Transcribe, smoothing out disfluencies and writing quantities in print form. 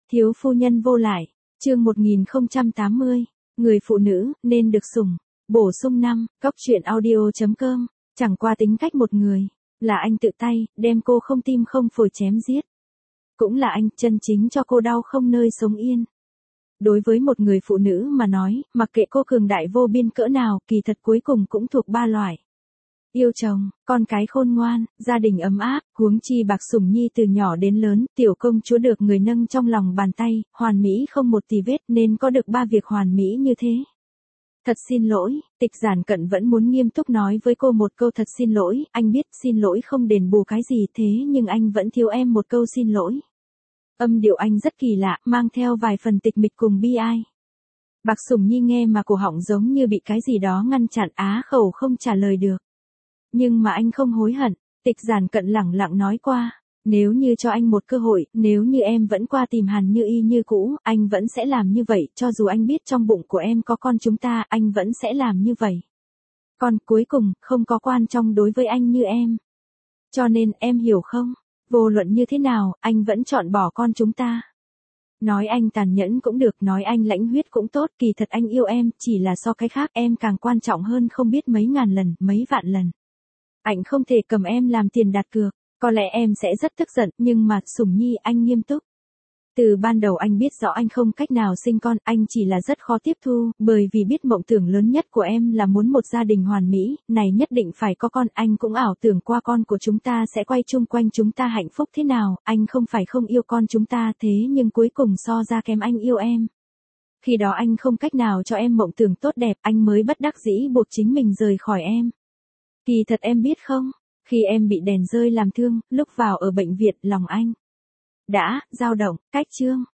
Thiếu phu nhân vô lại, chương 1080, người phụ nữ, nên được sủng. Bổ sung 5, cóc truyện audio.com, chẳng qua tính cách một người, là anh tự tay, đem cô không tim không phổi chém giết. Cũng là anh, chân chính cho cô đau không nơi sống yên. Đối với một người phụ nữ mà nói, mặc kệ cô cường đại vô biên cỡ nào, kỳ thật cuối cùng cũng thuộc ba loại. Yêu chồng, con cái khôn ngoan, gia đình ấm áp, huống chi Bạc Sủng Nhi từ nhỏ đến lớn, tiểu công chúa được người nâng trong lòng bàn tay, hoàn mỹ không một tì vết nên có được ba việc hoàn mỹ như thế. Thật xin lỗi, Tịch Giản Cận vẫn muốn nghiêm túc nói với cô một câu thật xin lỗi, anh biết xin lỗi không đền bù cái gì thế nhưng anh vẫn thiếu em một câu xin lỗi. Âm điệu anh rất kỳ lạ, mang theo vài phần tịch mịch cùng bi ai. Bạc Sủng Nhi nghe mà cổ họng giống như bị cái gì đó ngăn chặn, á khẩu không trả lời được. Nhưng mà anh không hối hận, Tịch Giản Cận lẳng lặng nói qua, nếu như cho anh một cơ hội, nếu như em vẫn qua tìm Hàn Như Y như cũ, anh vẫn sẽ làm như vậy, cho dù anh biết trong bụng của em có con chúng ta, anh vẫn sẽ làm như vậy. Còn cuối cùng, không có quan trọng đối với anh như em. Cho nên, em hiểu không? Vô luận như thế nào, anh vẫn chọn bỏ con chúng ta. Nói anh tàn nhẫn cũng được, nói anh lãnh huyết cũng tốt, kỳ thật anh yêu em, chỉ là so cái khác em càng quan trọng hơn không biết mấy ngàn lần, mấy vạn lần. Anh không thể cầm em làm tiền đặt cược, có lẽ em sẽ rất tức giận, nhưng mà, Sủng Nhi, anh nghiêm túc. Từ ban đầu anh biết rõ anh không cách nào sinh con, anh chỉ là rất khó tiếp thu, bởi vì biết mộng tưởng lớn nhất của em là muốn một gia đình hoàn mỹ, này nhất định phải có con, anh cũng ảo tưởng qua con của chúng ta sẽ quay chung quanh chúng ta hạnh phúc thế nào, anh không phải không yêu con chúng ta thế nhưng cuối cùng so ra kém anh yêu em. Khi đó anh không cách nào cho em mộng tưởng tốt đẹp, anh mới bất đắc dĩ buộc chính mình rời khỏi em. Kỳ thật em biết không, khi em bị đèn rơi làm thương, lúc vào ở bệnh viện, lòng anh đã dao động, cách chương.